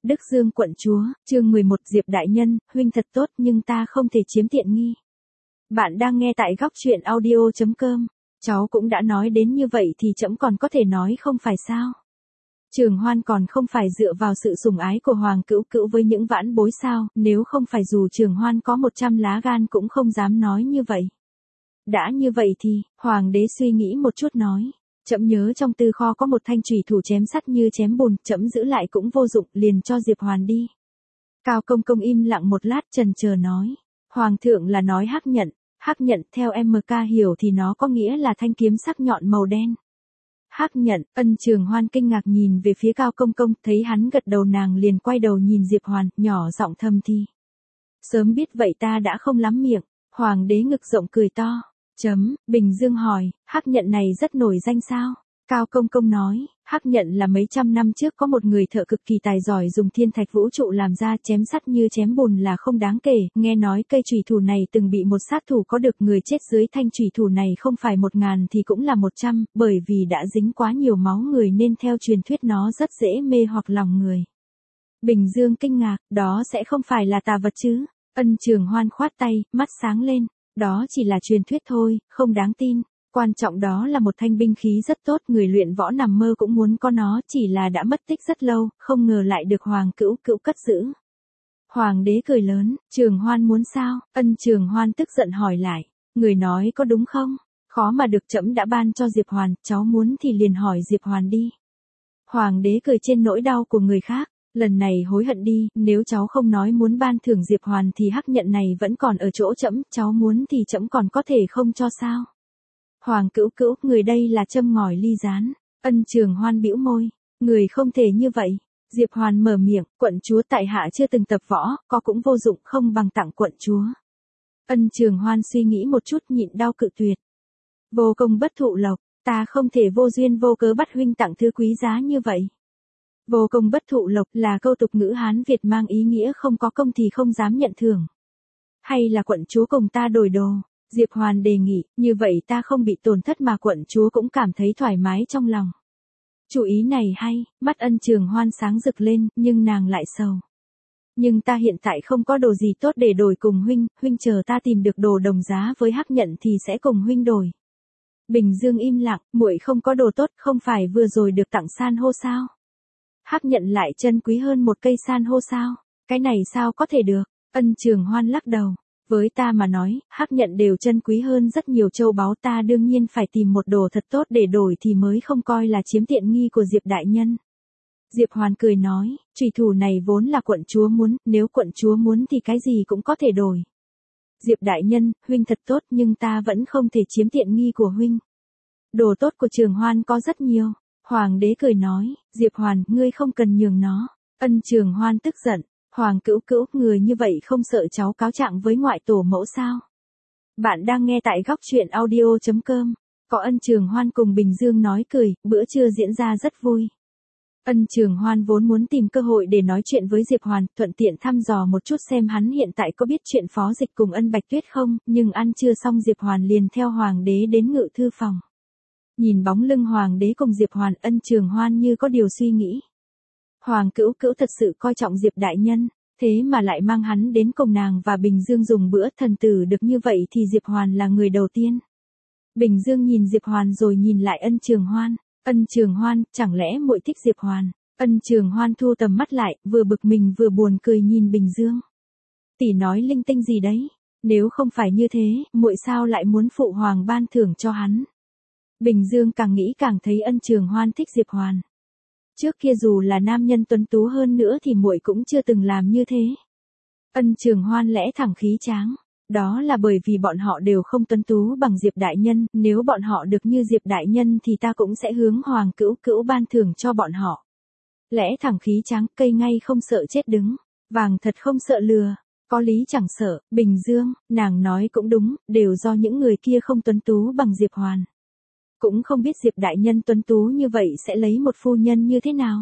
Đức Dương quận chúa, chương 11 Diệp đại nhân, huynh thật tốt nhưng ta không thể chiếm tiện nghi. Bạn đang nghe tại góc truyện audio.com. Cháu cũng đã nói đến như vậy thì trẫm còn có thể nói không phải sao? Trường Hoan còn không phải dựa vào sự sủng ái của Hoàng Cữu Cữu với những vãn bối sao, nếu không phải dù Trường Hoan có 100 lá gan cũng không dám nói như vậy. Đã như vậy thì, Hoàng đế suy nghĩ một chút nói. Trẫm nhớ trong tư kho có một thanh chùy thủ chém sắt như chém bùn, trẫm giữ lại cũng vô dụng, liền cho Diệp Hoàn đi. Cao Công Công im lặng một lát chần chờ nói. Hoàng thượng là nói hắc nhận theo MK hiểu thì nó có nghĩa là thanh kiếm sắc nhọn màu đen. Hắc nhận, Ân Trường Hoan kinh ngạc nhìn về phía Cao Công Công, thấy hắn gật đầu nàng liền quay đầu nhìn Diệp Hoàn, nhỏ giọng thầm thì. Sớm biết vậy ta đã không lắm miệng, Hoàng đế ngực rộng cười to. Bình Dương hỏi, hắc nhận này rất nổi danh sao? Cao Công Công nói, hắc nhận là mấy trăm năm trước có một người thợ cực kỳ tài giỏi dùng thiên thạch vũ trụ làm ra, chém sắt như chém bùn là không đáng kể, nghe nói cây chùy thủ này từng bị một sát thủ có được, người chết dưới thanh chùy thủ này không phải 1000 thì cũng là 100, bởi vì đã dính quá nhiều máu người nên theo truyền thuyết nó rất dễ mê hoặc lòng người. Bình Dương kinh ngạc, đó sẽ không phải là tà vật chứ? Ân Trường Hoan khoát tay, mắt sáng lên. Đó chỉ là truyền thuyết thôi, không đáng tin. Quan trọng đó là một thanh binh khí rất tốt, người luyện võ nằm mơ cũng muốn có nó, chỉ là đã mất tích rất lâu, không ngờ lại được Hoàng Cữu Cữu cất giữ. Hoàng đế cười lớn, Trường Hoan muốn sao? Ân Trường Hoan tức giận hỏi lại, người nói có đúng không? Khó mà được, trẫm đã ban cho Diệp Hoàn, cháu muốn thì liền hỏi Diệp Hoàn đi. Hoàng đế cười trên nỗi đau của người khác. Lần này hối hận đi, nếu cháu không nói muốn ban thưởng Diệp Hoàn thì hắc nhận này vẫn còn ở chỗ trẫm, cháu muốn thì trẫm còn có thể không cho sao? Hoàng Cữu Cữu, người đây là châm ngòi ly gián. Ân Trường Hoan bĩu môi, người không thể như vậy. Diệp Hoàn mở miệng, quận chúa tại hạ chưa từng tập võ, có cũng vô dụng, không bằng tặng quận chúa. Ân Trường Hoan suy nghĩ một chút nhịn đau cự tuyệt. Vô công bất thụ lộc, ta không thể vô duyên vô cớ bắt huynh tặng thứ quý giá như vậy. Vô công bất thụ lộc là câu tục ngữ Hán Việt mang ý nghĩa không có công thì không dám nhận thưởng. Hay là quận chúa cùng ta đổi đồ? Diệp Hoàn đề nghị, như vậy ta không bị tổn thất mà quận chúa cũng cảm thấy thoải mái trong lòng. Chủ ý này hay, mắt Ân Trường Hoan sáng rực lên, nhưng nàng lại sầu. Nhưng ta hiện tại không có đồ gì tốt để đổi cùng huynh chờ ta tìm được đồ đồng giá với hắc nhận thì sẽ cùng huynh đổi. Bình Dương im lặng, muội không có đồ tốt, không phải vừa rồi được tặng san hô sao? Hắc nhận lại chân quý hơn một cây san hô sao? Cái này sao có thể được? Ân Trường Hoan lắc đầu. Với ta mà nói, hắc nhận đều chân quý hơn rất nhiều châu báu, ta đương nhiên phải tìm một đồ thật tốt để đổi thì mới không coi là chiếm tiện nghi của Diệp đại nhân. Diệp Hoàn cười nói, chùy thủ này vốn là quận chúa muốn, nếu quận chúa muốn thì cái gì cũng có thể đổi. Diệp đại nhân, huynh thật tốt nhưng ta vẫn không thể chiếm tiện nghi của huynh. Đồ tốt của Trường Hoan có rất nhiều. Hoàng đế cười nói, Diệp Hoàn, ngươi không cần nhường nó. Ân Trường Hoan tức giận, Hoàng Cữu Cữu, người như vậy không sợ cháu cáo trạng với ngoại tổ mẫu sao? Bạn đang nghe tại góc truyện audio.com. Có Ân Trường Hoan cùng Bình Dương nói cười, bữa trưa diễn ra rất vui. Ân Trường Hoan vốn muốn tìm cơ hội để nói chuyện với Diệp Hoàn, thuận tiện thăm dò một chút xem hắn hiện tại có biết chuyện Phó Dịch cùng Ân Bạch Tuyết không, nhưng ăn trưa xong Diệp Hoàn liền theo Hoàng đế đến ngự thư phòng. Nhìn bóng lưng Hoàng đế cùng Diệp Hoàn, Ân Trường Hoan như có điều suy nghĩ. Hoàng Cữu Cữu thật sự coi trọng Diệp đại nhân, thế mà lại mang hắn đến cùng nàng và Bình Dương dùng bữa, thần tử được như vậy thì Diệp Hoàn là người đầu tiên. Bình Dương nhìn Diệp Hoàn rồi nhìn lại Ân Trường Hoan. Ân Trường Hoan, chẳng lẽ muội thích Diệp Hoàn? Ân Trường Hoan thu tầm mắt lại, vừa bực mình vừa buồn cười nhìn Bình Dương. Tỷ nói linh tinh gì đấy? Nếu không phải như thế, muội sao lại muốn phụ hoàng ban thưởng cho hắn? Bình Dương càng nghĩ càng thấy Ân Trường Hoan thích Diệp Hoàn. Trước kia dù là nam nhân tuấn tú hơn nữa thì muội cũng chưa từng làm như thế. Ân Trường Hoan lẽ thẳng khí tráng. Đó là bởi vì bọn họ đều không tuấn tú bằng Diệp đại nhân, nếu bọn họ được như Diệp đại nhân thì ta cũng sẽ hướng Hoàng Cữu Cữu ban thưởng cho bọn họ. Lẽ thẳng khí tráng, cây ngay không sợ chết đứng, vàng thật không sợ lừa, có lý chẳng sợ. Bình Dương, nàng nói cũng đúng, đều do những người kia không tuấn tú bằng Diệp Hoàn. Cũng không biết Diệp đại nhân tuấn tú như vậy sẽ lấy một phu nhân như thế nào.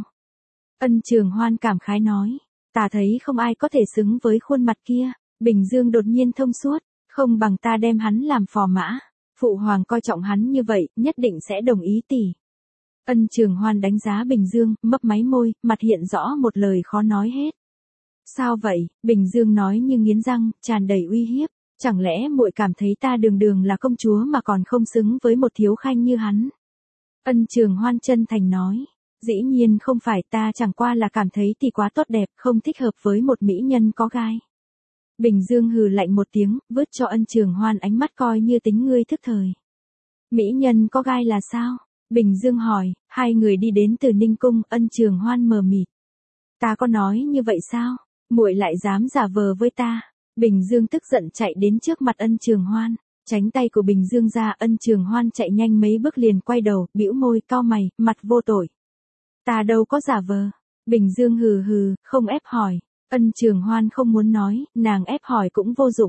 Ân Trường Hoan cảm khái nói, ta thấy không ai có thể xứng với khuôn mặt kia. Bình Dương đột nhiên thông suốt, không bằng ta đem hắn làm phò mã. Phụ hoàng coi trọng hắn như vậy, nhất định sẽ đồng ý tỷ. Ân Trường Hoan đánh giá Bình Dương, mấp máy môi, mặt hiện rõ một lời khó nói hết. Sao vậy? Bình Dương nói như nghiến răng, tràn đầy uy hiếp. Chẳng lẽ muội cảm thấy ta đường đường là công chúa mà còn không xứng với một thiếu khanh như hắn? Ân Trường Hoan chân thành nói. Dĩ nhiên không phải, ta chẳng qua là cảm thấy thì quá tốt đẹp, không thích hợp với một mỹ nhân có gai. Bình Dương hừ lạnh một tiếng, vứt cho Ân Trường Hoan ánh mắt coi như tính ngươi thức thời. Mỹ nhân có gai là sao? Bình Dương hỏi. Hai người đi đến từ Ninh Cung. Ân Trường Hoan mờ mịt. Ta có nói như vậy sao? Muội lại dám giả vờ với ta. Bình Dương tức giận chạy đến trước mặt Ân Trường Hoan, tránh tay của Bình Dương ra. Ân Trường Hoan chạy nhanh mấy bước liền quay đầu, bĩu môi, cau mày, mặt vô tội. Ta đâu có giả vờ. Bình Dương hừ hừ, không ép hỏi. Ân Trường Hoan không muốn nói, nàng ép hỏi cũng vô dụng.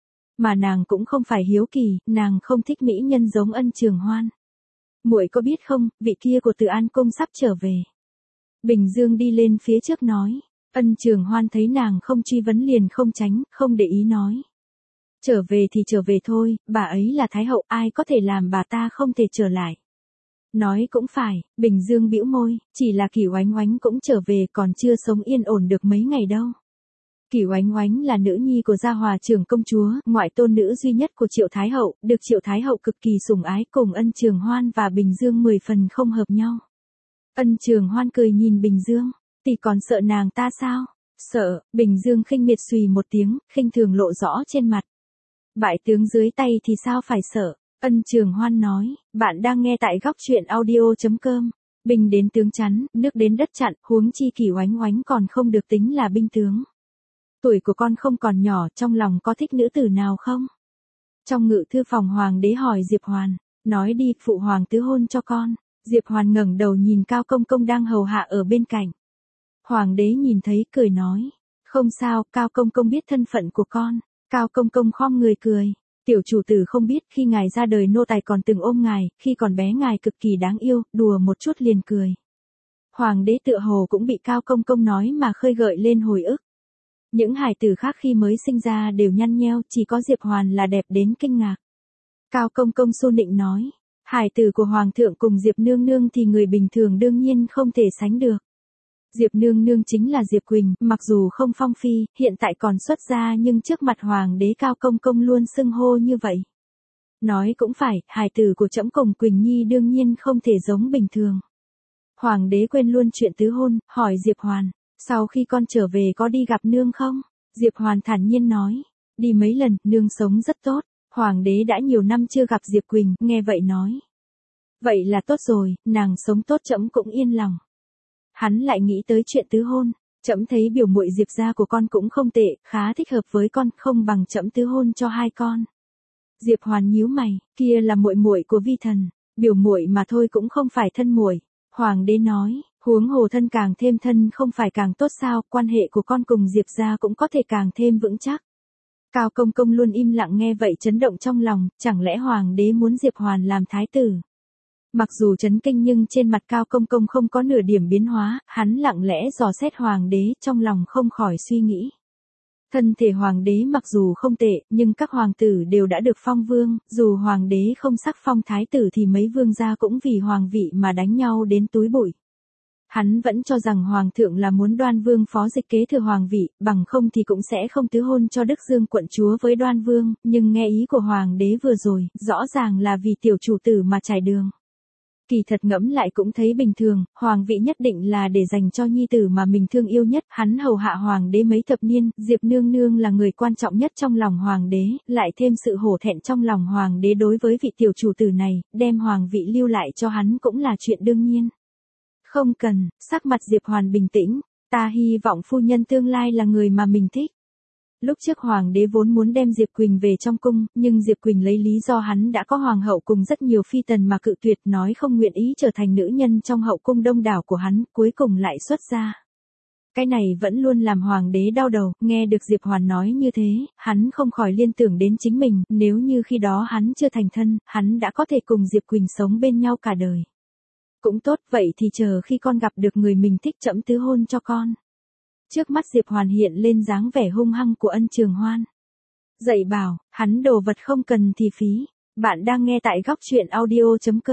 Mà nàng cũng không phải hiếu kỳ, nàng không thích mỹ nhân giống Ân Trường Hoan. Muội có biết không, vị kia của Từ An Cung sắp trở về. Bình Dương đi lên phía trước nói. Ân Trường Hoan thấy nàng không truy vấn liền không tránh, không để ý nói. Trở về thì trở về thôi, bà ấy là Thái Hậu, ai có thể làm bà ta không thể trở lại. Nói cũng phải, Bình Dương bĩu môi, chỉ là Kỷ Oánh Oánh cũng trở về, còn chưa sống yên ổn được mấy ngày đâu. Kỷ Oánh Oánh là nữ nhi của Gia Hòa trưởng công chúa, ngoại tôn nữ duy nhất của Triệu Thái Hậu, được Triệu Thái Hậu cực kỳ sủng ái, cùng Ân Trường Hoan và Bình Dương 10 phần không hợp nhau. Ân Trường Hoan cười nhìn Bình Dương. Thì còn sợ nàng ta sao? Sợ. Bình Dương khinh miệt xùy một tiếng, khinh thường lộ rõ trên mặt. Bại tướng dưới tay thì sao phải sợ? Ân Trường Hoan nói. Bạn đang nghe tại góc truyện audio.com. Binh đến tướng chắn, nước đến đất chặn, huống chi Kỷ Oánh Oánh còn không được tính là binh tướng. Tuổi của con không còn nhỏ, trong lòng có thích nữ tử nào không? Trong ngự thư phòng hoàng đế hỏi Diệp Hoàn. Nói đi, phụ hoàng tứ hôn cho con. Diệp Hoàn ngẩng đầu nhìn Cao Công Công đang hầu hạ ở bên cạnh. Hoàng đế nhìn thấy cười nói. Không sao, Cao Công Công biết thân phận của con. Cao Công Công khom người cười. Tiểu chủ tử không biết khi ngài ra đời nô tài còn từng ôm ngài, khi còn bé ngài cực kỳ đáng yêu, đùa một chút liền cười. Hoàng đế tựa hồ cũng bị Cao Công Công nói mà khơi gợi lên hồi ức. Những hài tử khác khi mới sinh ra đều nhăn nheo, chỉ có Diệp Hoàn là đẹp đến kinh ngạc. Cao Công Công xu nịnh nói. Hài tử của Hoàng thượng cùng Diệp Nương Nương thì người bình thường đương nhiên không thể sánh được. Diệp Nương Nương chính là Diệp Quỳnh, mặc dù không phong phi, hiện tại còn xuất gia nhưng trước mặt Hoàng đế Cao Công Công luôn xưng hô như vậy. Nói cũng phải, hài tử của trẫm cùng Quỳnh Nhi đương nhiên không thể giống bình thường. Hoàng đế quên luôn chuyện tứ hôn, hỏi Diệp Hoàn, sau khi con trở về có đi gặp nương không? Diệp Hoàn thản nhiên nói, đi mấy lần, nương sống rất tốt. Hoàng đế đã nhiều năm chưa gặp Diệp Quỳnh, nghe vậy nói. Vậy là tốt rồi, nàng sống tốt trẫm cũng yên lòng. Hắn lại nghĩ tới chuyện tứ hôn, trẫm thấy biểu muội Diệp gia của con cũng không tệ, khá thích hợp với con, không bằng trẫm tứ hôn cho hai con. Diệp Hoàn nhíu mày, kia là muội muội của vi thần, biểu muội mà thôi cũng không phải thân muội. Hoàng đế nói, huống hồ thân càng thêm thân không phải càng tốt sao, quan hệ của con cùng Diệp gia cũng có thể càng thêm vững chắc. Cao Công Công luôn im lặng nghe vậy chấn động trong lòng, chẳng lẽ Hoàng đế muốn Diệp Hoàn làm thái tử? Mặc dù chấn kinh nhưng trên mặt Cao Công Công không có nửa điểm biến hóa, hắn lặng lẽ dò xét Hoàng đế, trong lòng không khỏi suy nghĩ. Thân thể Hoàng đế mặc dù không tệ, nhưng các hoàng tử đều đã được phong vương, dù Hoàng đế không sắc phong thái tử thì mấy vương gia cũng vì hoàng vị mà đánh nhau đến túi bụi. Hắn vẫn cho rằng Hoàng thượng là muốn Đoan Vương phó dịch kế thừa hoàng vị, bằng không thì cũng sẽ không tứ hôn cho Đức Dương quận chúa với Đoan Vương, nhưng nghe ý của Hoàng đế vừa rồi, rõ ràng là vì tiểu chủ tử mà trải đường. Kỳ thật ngẫm lại cũng thấy bình thường, hoàng vị nhất định là để dành cho nhi tử mà mình thương yêu nhất, hắn hầu hạ hoàng đế mấy thập niên, Diệp Nương Nương là người quan trọng nhất trong lòng hoàng đế, lại thêm sự hổ thẹn trong lòng hoàng đế đối với vị tiểu chủ tử này, đem hoàng vị lưu lại cho hắn cũng là chuyện đương nhiên. Không cần, sắc mặt Diệp Hoàn bình tĩnh, ta hy vọng phu nhân tương lai là người mà mình thích. Lúc trước hoàng đế vốn muốn đem Diệp Quỳnh về trong cung, nhưng Diệp Quỳnh lấy lý do hắn đã có hoàng hậu cùng rất nhiều phi tần mà cự tuyệt, nói không nguyện ý trở thành nữ nhân trong hậu cung đông đảo của hắn, cuối cùng lại xuất gia. Cái này vẫn luôn làm hoàng đế đau đầu, nghe được Diệp Hoàn nói như thế, hắn không khỏi liên tưởng đến chính mình, nếu như khi đó hắn chưa thành thân, hắn đã có thể cùng Diệp Quỳnh sống bên nhau cả đời. Cũng tốt, vậy thì chờ khi con gặp được người mình thích trẫm tứ hôn cho con. Trước mắt Diệp Hoàn hiện lên dáng vẻ hung hăng của Ân Trường Hoan. Dạy bảo, hắn đồ vật không cần thì phí. Bạn đang nghe tại góc truyện audio.com.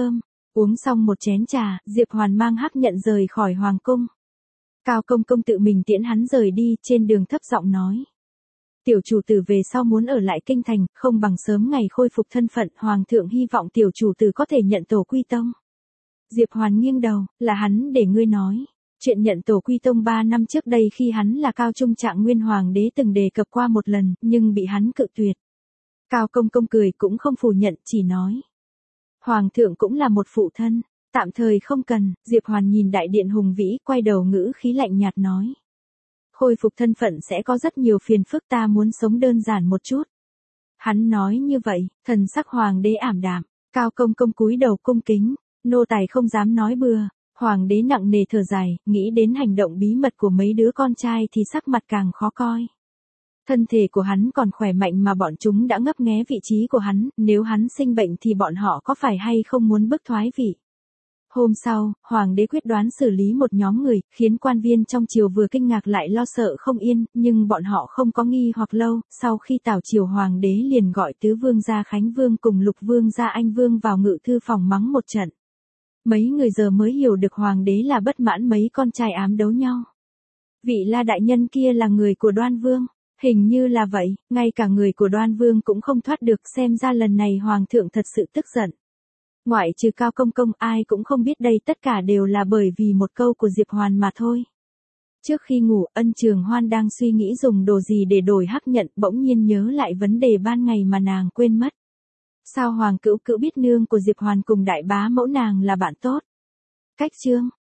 Uống xong một chén trà, Diệp Hoàn mang Hắc Nhận rời khỏi hoàng cung. Cao công công tự mình tiễn hắn rời đi, trên đường thấp giọng nói. Tiểu chủ tử về sau muốn ở lại kinh thành, không bằng sớm ngày khôi phục thân phận, hoàng thượng hy vọng tiểu chủ tử có thể nhận tổ quy tông. Diệp Hoàn nghiêng đầu, là hắn để ngươi nói. Chuyện nhận tổ quy tông 3 năm trước đây khi hắn là Cao Trung Trạng Nguyên Hoàng đế từng đề cập qua một lần, nhưng bị hắn cự tuyệt. Cao công công cười cũng không phủ nhận, chỉ nói. Hoàng thượng cũng là một phụ thân, tạm thời không cần. Diệp Hoàn nhìn đại điện hùng vĩ, quay đầu ngữ khí lạnh nhạt nói. Khôi phục thân phận sẽ có rất nhiều phiền phức, ta muốn sống đơn giản một chút. Hắn nói như vậy, thần sắc hoàng đế ảm đạm. Cao công công cúi đầu cung kính, nô tài không dám nói bừa. Hoàng đế nặng nề thở dài, nghĩ đến hành động bí mật của mấy đứa con trai thì sắc mặt càng khó coi. Thân thể của hắn còn khỏe mạnh mà bọn chúng đã ngấp nghé vị trí của hắn, nếu hắn sinh bệnh thì bọn họ có phải hay không muốn bức thoái vị. Hôm sau, hoàng đế quyết đoán xử lý một nhóm người, khiến quan viên trong triều vừa kinh ngạc lại lo sợ không yên, nhưng bọn họ không có nghi hoặc lâu, sau khi tảo triều hoàng đế liền gọi tứ vương gia Khánh Vương cùng lục vương gia Anh Vương vào ngự thư phòng mắng một trận. Mấy người giờ mới hiểu được hoàng đế là bất mãn mấy con trai ám đấu nhau. Vị La đại nhân kia là người của Đoan Vương, hình như là vậy, ngay cả người của Đoan Vương cũng không thoát được, xem ra lần này hoàng thượng thật sự tức giận. Ngoại trừ Cao công công, ai cũng không biết đây tất cả đều là bởi vì một câu của Diệp Hoàn mà thôi. Trước khi ngủ, Ân Trường Hoan đang suy nghĩ dùng đồ gì để đổi Hắc Nhận, bỗng nhiên nhớ lại vấn đề ban ngày mà nàng quên mất. Sao Hoàng Cữu Cữu biết nương của Diệp Hoàn cùng đại bá mẫu nàng là bạn tốt? Cách chương